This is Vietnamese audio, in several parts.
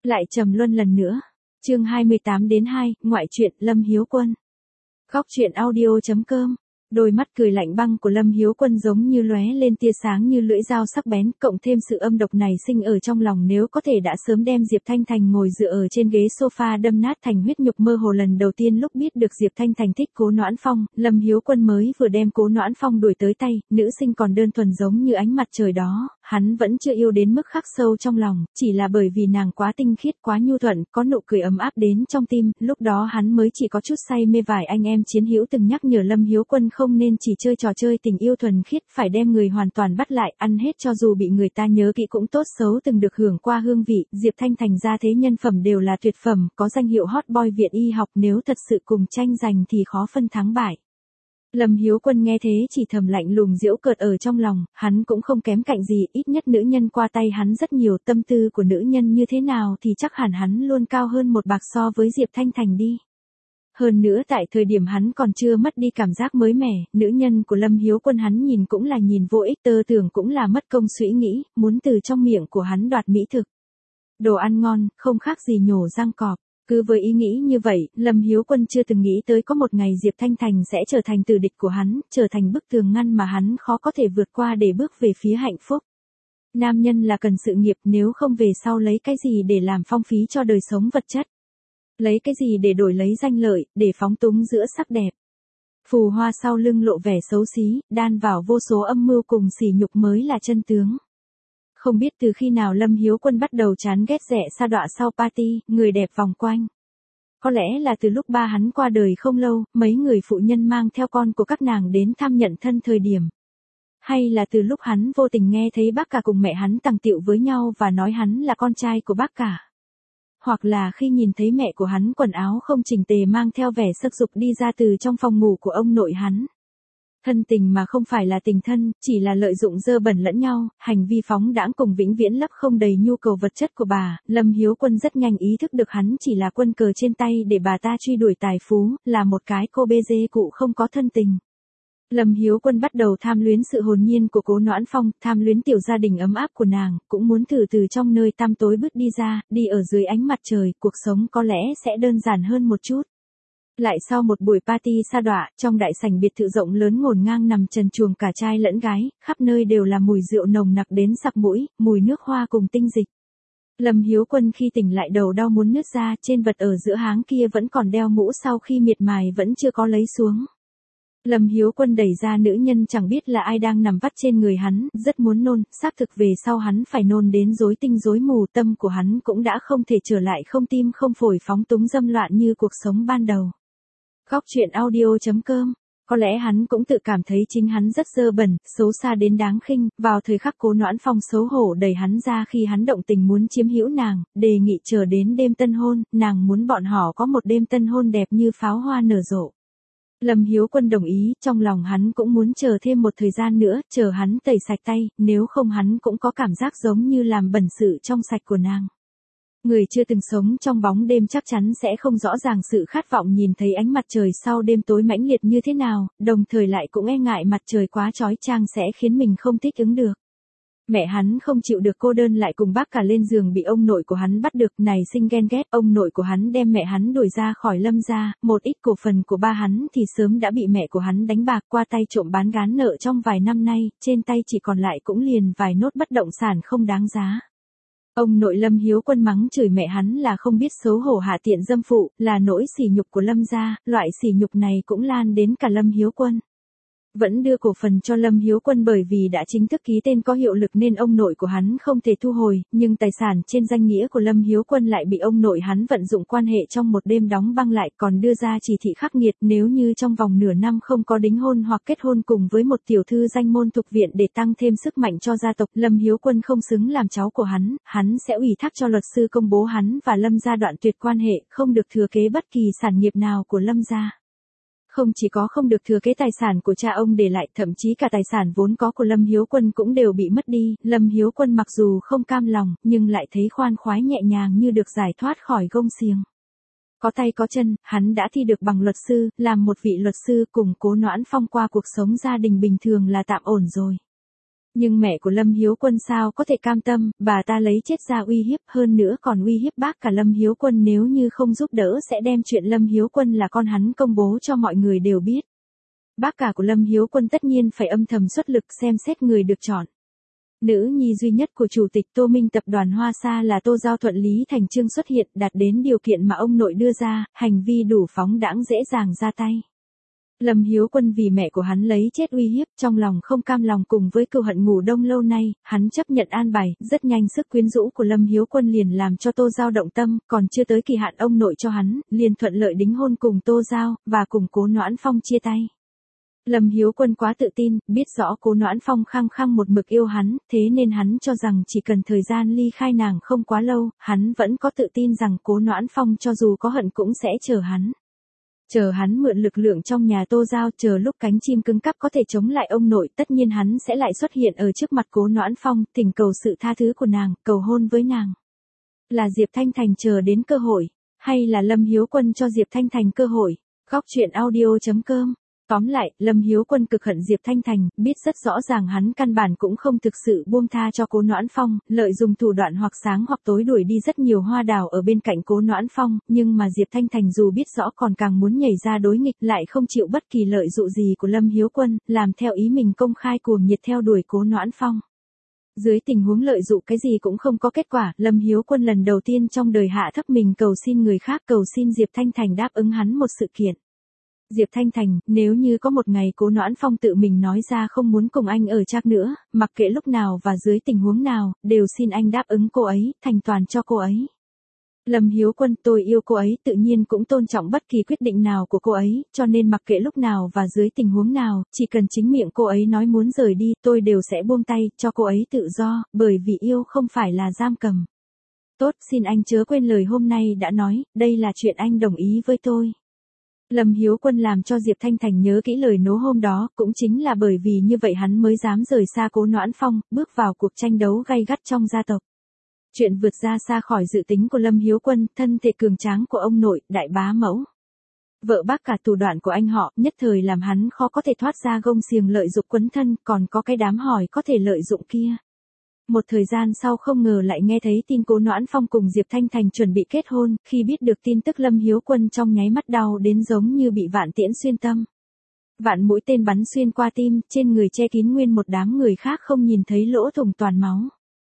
Lại trầm luân lần nữa. Chương 28-2, ngoại truyện Lâm Hiếu Quân. Góc truyện audio.com. Đôi mắt cười lạnh băng của Lâm Hiếu Quân giống như lóe lên tia sáng như lưỡi dao sắc bén, cộng thêm sự âm độc này sinh ở trong lòng, nếu có thể đã sớm đem Diệp Thanh Thành ngồi dựa ở trên ghế sofa đâm nát thành huyết nhục. Mơ hồ lần đầu tiên lúc biết được Diệp Thanh Thành thích Cố Noãn Phong, Lâm Hiếu Quân mới vừa đem Cố Noãn Phong đuổi tới tay, nữ sinh còn đơn thuần giống như ánh mặt trời đó, hắn vẫn chưa yêu đến mức khắc sâu trong lòng, chỉ là bởi vì nàng quá tinh khiết, quá nhu thuận, có nụ cười ấm áp đến trong tim, lúc đó hắn mới chỉ có chút say mê. Vài anh em chiến hữu từng nhắc nhở Lâm Hiếu Quân không nên chỉ chơi trò chơi tình yêu thuần khiết, phải đem người hoàn toàn bắt lại, ăn hết cho dù bị người ta nhớ kỹ cũng tốt xấu từng được hưởng qua hương vị. Diệp Thanh Thành ra thế nhân phẩm đều là tuyệt phẩm, có danh hiệu hot boy viện y học, nếu thật sự cùng tranh giành thì khó phân thắng bại. Lâm Hiếu Quân nghe thế chỉ thầm lạnh lùng giễu cợt ở trong lòng, hắn cũng không kém cạnh gì, ít nhất nữ nhân qua tay hắn rất nhiều, tâm tư của nữ nhân như thế nào thì chắc hẳn hắn luôn cao hơn một bậc so với Diệp Thanh Thành đi. Hơn nữa tại thời điểm hắn còn chưa mất đi cảm giác mới mẻ, nữ nhân của Lâm Hiếu Quân hắn nhìn cũng là nhìn vô ích, tơ tưởng cũng là mất công suy nghĩ, muốn từ trong miệng của hắn đoạt mỹ thực. Đồ ăn ngon, không khác gì nhổ răng cọp. Cứ với ý nghĩ như vậy, Lâm Hiếu Quân chưa từng nghĩ tới có một ngày Diệp Thanh Thành sẽ trở thành tử địch của hắn, trở thành bức tường ngăn mà hắn khó có thể vượt qua để bước về phía hạnh phúc. Nam nhân là cần sự nghiệp, nếu không về sau lấy cái gì để làm phong phí cho đời sống vật chất. Lấy cái gì để đổi lấy danh lợi, để phóng túng giữa sắc đẹp. Phù hoa sau lưng lộ vẻ xấu xí, đan vào vô số âm mưu cùng sỉ nhục mới là chân tướng. Không biết từ khi nào Lâm Hiếu Quân bắt đầu chán ghét rẻ sa đọa sau party, người đẹp vòng quanh. Có lẽ là từ lúc ba hắn qua đời không lâu, mấy người phụ nhân mang theo con của các nàng đến thăm nhận thân thời điểm. Hay là từ lúc hắn vô tình nghe thấy bác cả cùng mẹ hắn tằng tiệu với nhau và nói hắn là con trai của bác cả. Hoặc là khi nhìn thấy mẹ của hắn quần áo không chỉnh tề mang theo vẻ sắc dục đi ra từ trong phòng ngủ của ông nội hắn. Thân tình mà không phải là tình thân, chỉ là lợi dụng dơ bẩn lẫn nhau, hành vi phóng đãng cùng vĩnh viễn lấp không đầy nhu cầu vật chất của bà. Lâm Hiếu Quân rất nhanh ý thức được hắn chỉ là quân cờ trên tay để bà ta truy đuổi tài phú, là một cái cô bê dê cụ không có thân tình. Lâm Hiếu Quân bắt đầu tham luyến sự hồn nhiên của Cố Noãn Phong, tham luyến tiểu gia đình ấm áp của nàng, cũng muốn từ trong nơi tăm tối bước đi ra, đi ở dưới ánh mặt trời, cuộc sống có lẽ sẽ đơn giản hơn một chút. Lại sau một buổi party sa đọa, trong đại sảnh biệt thự rộng lớn ngổn ngang nằm trần truồng cả trai lẫn gái, khắp nơi đều là mùi rượu nồng nặc đến sặc mũi, mùi nước hoa cùng tinh dịch. Lâm Hiếu Quân khi tỉnh lại đầu đau muốn nứt ra, trên vật ở giữa háng kia vẫn còn đeo mũ sau khi miệt mài vẫn chưa có lấy xuống. Lâm Hiếu Quân đẩy ra nữ nhân chẳng biết là ai đang nằm vắt trên người hắn, rất muốn nôn, xác thực về sau hắn phải nôn đến rối tinh rối mù, tâm của hắn cũng đã không thể trở lại không tim không phổi phóng túng dâm loạn như cuộc sống ban đầu. Góc truyện audio.com. Có lẽ hắn cũng tự cảm thấy chính hắn rất dơ bẩn, xấu xa đến đáng khinh, vào thời khắc Cố Noãn Phong xấu hổ đẩy hắn ra khi hắn động tình muốn chiếm hữu nàng, đề nghị chờ đến đêm tân hôn, nàng muốn bọn họ có một đêm tân hôn đẹp như pháo hoa nở rộ. Lâm Hiếu Quân đồng ý, trong lòng hắn cũng muốn chờ thêm một thời gian nữa, chờ hắn tẩy sạch tay, nếu không hắn cũng có cảm giác giống như làm bẩn sự trong sạch của nàng. Người chưa từng sống trong bóng đêm chắc chắn sẽ không rõ ràng sự khát vọng nhìn thấy ánh mặt trời sau đêm tối mãnh liệt như thế nào, đồng thời lại cũng e ngại mặt trời quá chói chang sẽ khiến mình không thích ứng được. Mẹ hắn không chịu được cô đơn lại cùng bác cả lên giường bị ông nội của hắn bắt được, này sinh ghen ghét, ông nội của hắn đem mẹ hắn đuổi ra khỏi Lâm gia, một ít cổ phần của ba hắn thì sớm đã bị mẹ của hắn đánh bạc qua tay trộm bán gán nợ trong vài năm nay, trên tay chỉ còn lại cũng liền vài nốt bất động sản không đáng giá. Ông nội Lâm Hiếu Quân mắng chửi mẹ hắn là không biết xấu hổ hạ tiện dâm phụ, là nỗi sỉ nhục của Lâm gia, loại sỉ nhục này cũng lan đến cả Lâm Hiếu Quân. Vẫn đưa cổ phần cho Lâm Hiếu Quân bởi vì đã chính thức ký tên có hiệu lực nên ông nội của hắn không thể thu hồi, nhưng tài sản trên danh nghĩa của Lâm Hiếu Quân lại bị ông nội hắn vận dụng quan hệ trong một đêm đóng băng lại, còn đưa ra chỉ thị khắc nghiệt nếu như trong vòng nửa năm không có đính hôn hoặc kết hôn cùng với một tiểu thư danh môn thuộc viện để tăng thêm sức mạnh cho gia tộc, Lâm Hiếu Quân không xứng làm cháu của hắn sẽ ủy thác cho luật sư công bố hắn và Lâm gia đoạn tuyệt quan hệ, không được thừa kế bất kỳ sản nghiệp nào của Lâm gia. Không chỉ có không được thừa kế tài sản của cha ông để lại, thậm chí cả tài sản vốn có của Lâm Hiếu Quân cũng đều bị mất đi. Lâm Hiếu Quân mặc dù không cam lòng, nhưng lại thấy khoan khoái nhẹ nhàng như được giải thoát khỏi gông xiềng. Có tay có chân, hắn đã thi được bằng luật sư, làm một vị luật sư cùng Cố Noãn Phong qua cuộc sống gia đình bình thường là tạm ổn rồi. Nhưng mẹ của Lâm Hiếu Quân sao có thể cam tâm, bà ta lấy chết ra uy hiếp, hơn nữa còn uy hiếp bác cả Lâm Hiếu Quân nếu như không giúp đỡ sẽ đem chuyện Lâm Hiếu Quân là con hắn công bố cho mọi người đều biết. Bác cả của Lâm Hiếu Quân tất nhiên phải âm thầm xuất lực xem xét người được chọn. Nữ nhi duy nhất của chủ tịch Tô Minh tập đoàn Hoa Sa là Tô Giao thuận lý thành chương xuất hiện, đạt đến điều kiện mà ông nội đưa ra, hành vi đủ phóng đãng dễ dàng ra tay. Lâm Hiếu Quân vì mẹ của hắn lấy chết uy hiếp, trong lòng không cam lòng cùng với cừu hận ngủ đông lâu nay, hắn chấp nhận an bài, rất nhanh sức quyến rũ của Lâm Hiếu Quân liền làm cho Tô Giao động tâm, còn chưa tới kỳ hạn ông nội cho hắn, liền thuận lợi đính hôn cùng Tô Giao, và cùng Cố Noãn Phong chia tay. Lâm Hiếu Quân quá tự tin, biết rõ Cố Noãn Phong khăng khăng một mực yêu hắn, thế nên hắn cho rằng chỉ cần thời gian ly khai nàng không quá lâu, hắn vẫn có tự tin rằng Cố Noãn Phong cho dù có hận cũng sẽ chờ hắn. Chờ hắn mượn lực lượng trong nhà Tô Giao, chờ lúc cánh chim cứng cắp có thể chống lại ông nội, tất nhiên hắn sẽ lại xuất hiện ở trước mặt Cố Noãn Phong, thỉnh cầu sự tha thứ của nàng, cầu hôn với nàng. Là Diệp Thanh Thành chờ đến cơ hội, hay là Lâm Hiếu Quân cho Diệp Thanh Thành cơ hội? Góc truyện audio.com. Tóm lại, Lâm Hiếu Quân cực hận Diệp Thanh Thành, biết rất rõ ràng hắn căn bản cũng không thực sự buông tha cho Cố Noãn Phong, lợi dụng thủ đoạn hoặc sáng hoặc tối đuổi đi rất nhiều hoa đào ở bên cạnh Cố Noãn Phong, nhưng mà Diệp Thanh Thành dù biết rõ còn càng muốn nhảy ra đối nghịch, lại không chịu bất kỳ lợi dụ gì của Lâm Hiếu Quân, làm theo ý mình công khai cuồng nhiệt theo đuổi Cố Noãn Phong. Dưới tình huống lợi dụng cái gì cũng không có kết quả, Lâm Hiếu Quân lần đầu tiên trong đời hạ thấp mình cầu xin người khác, cầu xin Diệp Thanh Thành đáp ứng hắn một sự kiện. Diệp Thanh Thành, nếu như có một ngày Cố Noãn Phong tự mình nói ra không muốn cùng anh ở trác nữa, mặc kệ lúc nào và dưới tình huống nào, đều xin anh đáp ứng cô ấy, thành toàn cho cô ấy. Lâm Hiếu Quân, tôi yêu cô ấy, tự nhiên cũng tôn trọng bất kỳ quyết định nào của cô ấy, cho nên mặc kệ lúc nào và dưới tình huống nào, chỉ cần chính miệng cô ấy nói muốn rời đi, tôi đều sẽ buông tay, cho cô ấy tự do, bởi vì yêu không phải là giam cầm. Tốt, xin anh chớ quên lời hôm nay đã nói, đây là chuyện anh đồng ý với tôi. Lâm Hiếu Quân làm cho Diệp Thanh Thành nhớ kỹ lời nố hôm đó, cũng chính là bởi vì như vậy hắn mới dám rời xa Cố Noãn Phong, bước vào cuộc tranh đấu gay gắt trong gia tộc. Chuyện vượt ra xa khỏi dự tính của Lâm Hiếu Quân, thân thể cường tráng của ông nội, đại bá mẫu. Vợ bác cả thủ đoạn của anh họ, nhất thời làm hắn khó có thể thoát ra gông xiềng lợi dụng quấn thân, còn có cái đám hỏi có thể lợi dụng kia. Một thời gian sau không ngờ lại nghe thấy tin Cố Noãn Phong cùng Diệp Thanh Thành chuẩn bị kết hôn, khi biết được tin tức Lâm Hiếu Quân trong nháy mắt đau đến giống như bị vạn tiễn xuyên tâm. Vạn mũi tên bắn xuyên qua tim, trên người che kín nguyên một đám người khác không nhìn thấy lỗ thủng toàn máu.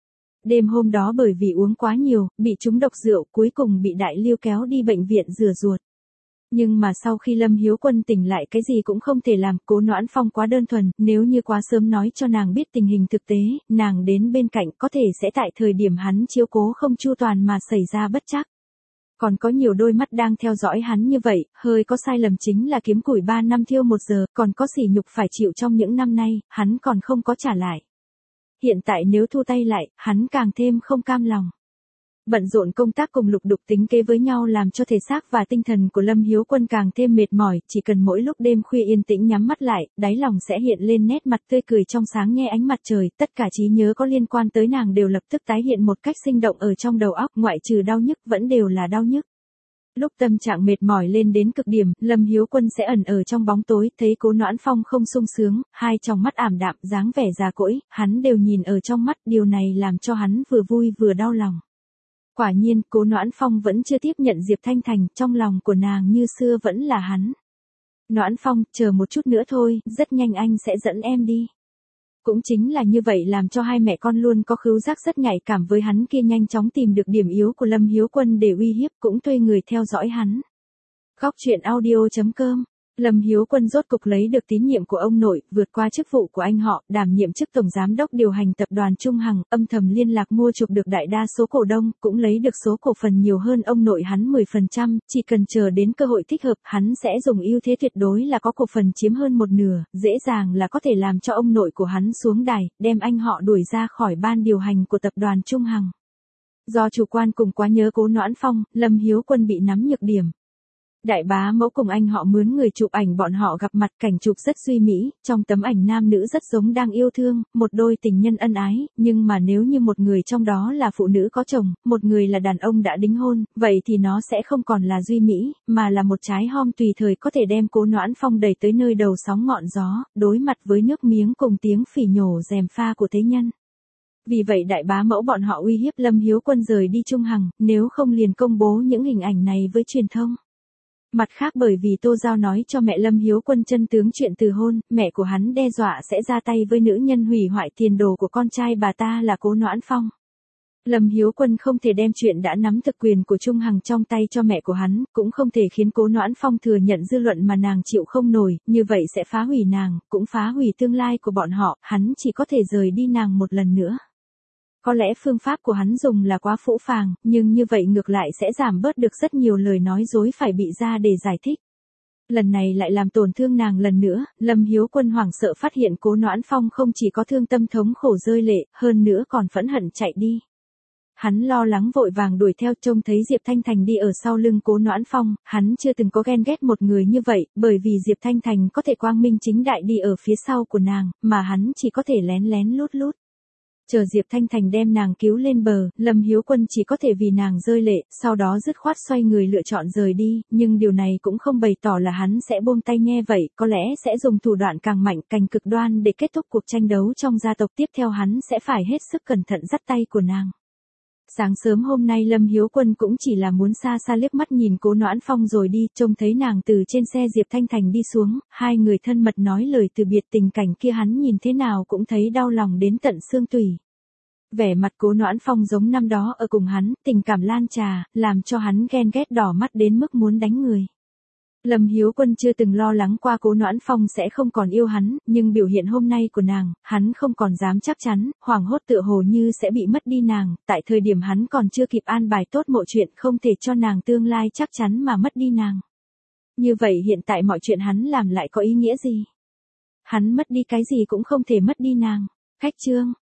Đêm hôm đó bởi vì uống quá nhiều, bị trúng độc rượu, cuối cùng bị đại lưu kéo đi bệnh viện rửa ruột. Nhưng mà sau khi Lâm Hiếu Quân tỉnh lại cái gì cũng không thể làm, Cố Noãn Phong quá đơn thuần, nếu như quá sớm nói cho nàng biết tình hình thực tế, nàng đến bên cạnh có thể sẽ tại thời điểm hắn chiếu cố không chu toàn mà xảy ra bất trắc. Còn có nhiều đôi mắt đang theo dõi hắn như vậy, hơi có sai lầm chính là kiếm củi 3 năm thiêu 1 giờ, còn có sỉ nhục phải chịu trong những năm nay, hắn còn không có trả lại. Hiện tại nếu thu tay lại, hắn càng thêm không cam lòng. Bận rộn công tác cùng lục đục tính kế với nhau làm cho thể xác và tinh thần của Lâm Hiếu Quân càng thêm mệt mỏi, chỉ cần mỗi lúc đêm khuya yên tĩnh nhắm mắt lại, đáy lòng sẽ hiện lên nét mặt tươi cười trong sáng nghe ánh mặt trời, tất cả trí nhớ có liên quan tới nàng đều lập tức tái hiện một cách sinh động ở trong đầu óc, ngoại trừ đau nhức vẫn đều là đau nhức. Lúc tâm trạng mệt mỏi lên đến cực điểm, Lâm Hiếu Quân sẽ ẩn ở trong bóng tối, thấy Cố Noãn Phong không sung sướng, hai tròng mắt ảm đạm, dáng vẻ già cỗi, hắn đều nhìn ở trong mắt, điều này làm cho hắn vừa vui vừa đau lòng. Quả nhiên, Cố Noãn Phong vẫn chưa tiếp nhận Diệp Thanh Thành, trong lòng của nàng như xưa vẫn là hắn. Noãn Phong, chờ một chút nữa thôi, rất nhanh anh sẽ dẫn em đi. Cũng chính là như vậy làm cho hai mẹ con luôn có khứu giác rất nhạy cảm với hắn kia nhanh chóng tìm được điểm yếu của Lâm Hiếu Quân để uy hiếp, cũng thuê người theo dõi hắn. Góc truyện audio.com. Lâm Hiếu Quân rốt cục lấy được tín nhiệm của ông nội, vượt qua chức vụ của anh họ, đảm nhiệm chức tổng giám đốc điều hành tập đoàn Trung Hằng, âm thầm liên lạc mua chuộc được đại đa số cổ đông, cũng lấy được số cổ phần nhiều hơn ông nội hắn 10%, chỉ cần chờ đến cơ hội thích hợp, hắn sẽ dùng ưu thế tuyệt đối là có cổ phần chiếm hơn một nửa, dễ dàng là có thể làm cho ông nội của hắn xuống đài, đem anh họ đuổi ra khỏi ban điều hành của tập đoàn Trung Hằng. Do chủ quan cùng quá nhớ Cố Noãn Phong, Lâm Hiếu Quân bị nắm nhược điểm. Đại bá mẫu cùng anh họ mướn người chụp ảnh bọn họ gặp mặt, cảnh chụp rất duy mỹ, trong tấm ảnh nam nữ rất giống đang yêu thương, một đôi tình nhân ân ái, nhưng mà nếu như một người trong đó là phụ nữ có chồng, một người là đàn ông đã đính hôn, vậy thì nó sẽ không còn là duy mỹ, mà là một trái hom tùy thời có thể đem Cố Noãn Phong đẩy tới nơi đầu sóng ngọn gió, đối mặt với nước miếng cùng tiếng phỉ nhổ rèm pha của thế nhân. Vì vậy đại bá mẫu bọn họ uy hiếp Lâm Hiếu Quân rời đi Trung Hằng, nếu không liền công bố những hình ảnh này với truyền thông. Mặt khác bởi vì Tô Giao nói cho mẹ Lâm Hiếu Quân chân tướng chuyện từ hôn, mẹ của hắn đe dọa sẽ ra tay với nữ nhân hủy hoại tiền đồ của con trai bà ta là Cố Noãn Phong. Lâm Hiếu Quân không thể đem chuyện đã nắm thực quyền của Trung Hằng trong tay cho mẹ của hắn, cũng không thể khiến Cố Noãn Phong thừa nhận dư luận mà nàng chịu không nổi, như vậy sẽ phá hủy nàng, cũng phá hủy tương lai của bọn họ, hắn chỉ có thể rời đi nàng một lần nữa. Có lẽ phương pháp của hắn dùng là quá phũ phàng, nhưng như vậy ngược lại sẽ giảm bớt được rất nhiều lời nói dối phải bị ra để giải thích. Lần này lại làm tổn thương nàng lần nữa, Lâm Hiếu Quân hoảng sợ phát hiện Cố Noãn Phong không chỉ có thương tâm thống khổ rơi lệ, hơn nữa còn phẫn hận chạy đi. Hắn lo lắng vội vàng đuổi theo, trông thấy Diệp Thanh Thành đi ở sau lưng Cố Noãn Phong, hắn chưa từng có ghen ghét một người như vậy, bởi vì Diệp Thanh Thành có thể quang minh chính đại đi ở phía sau của nàng, mà hắn chỉ có thể lén lén lút lút. Chờ Diệp Thanh Thành đem nàng cứu lên bờ, Lâm Hiếu Quân chỉ có thể vì nàng rơi lệ, sau đó dứt khoát xoay người lựa chọn rời đi, nhưng điều này cũng không bày tỏ là hắn sẽ buông tay nghe vậy, có lẽ sẽ dùng thủ đoạn càng mạnh, càng cực đoan để kết thúc cuộc tranh đấu trong gia tộc tiếp theo, hắn sẽ phải hết sức cẩn thận dắt tay của nàng. Sáng sớm hôm nay Lâm Hiếu Quân cũng chỉ là muốn xa xa liếc mắt nhìn Cố Noãn Phong rồi đi, trông thấy nàng từ trên xe Diệp Thanh Thành đi xuống, hai người thân mật nói lời từ biệt, tình cảnh kia hắn nhìn thế nào cũng thấy đau lòng đến tận xương tủy. Vẻ mặt Cố Noãn Phong giống năm đó ở cùng hắn, tình cảm lan trà, làm cho hắn ghen ghét đỏ mắt đến mức muốn đánh người. Lâm Hiếu Quân chưa từng lo lắng qua Cố Noãn Phong sẽ không còn yêu hắn, nhưng biểu hiện hôm nay của nàng, hắn không còn dám chắc chắn, hoảng hốt tựa hồ như sẽ bị mất đi nàng, tại thời điểm hắn còn chưa kịp an bài tốt mọi chuyện, không thể cho nàng tương lai chắc chắn mà mất đi nàng. Như vậy hiện tại mọi chuyện hắn làm lại có ý nghĩa gì? Hắn mất đi cái gì cũng không thể mất đi nàng. Khách chương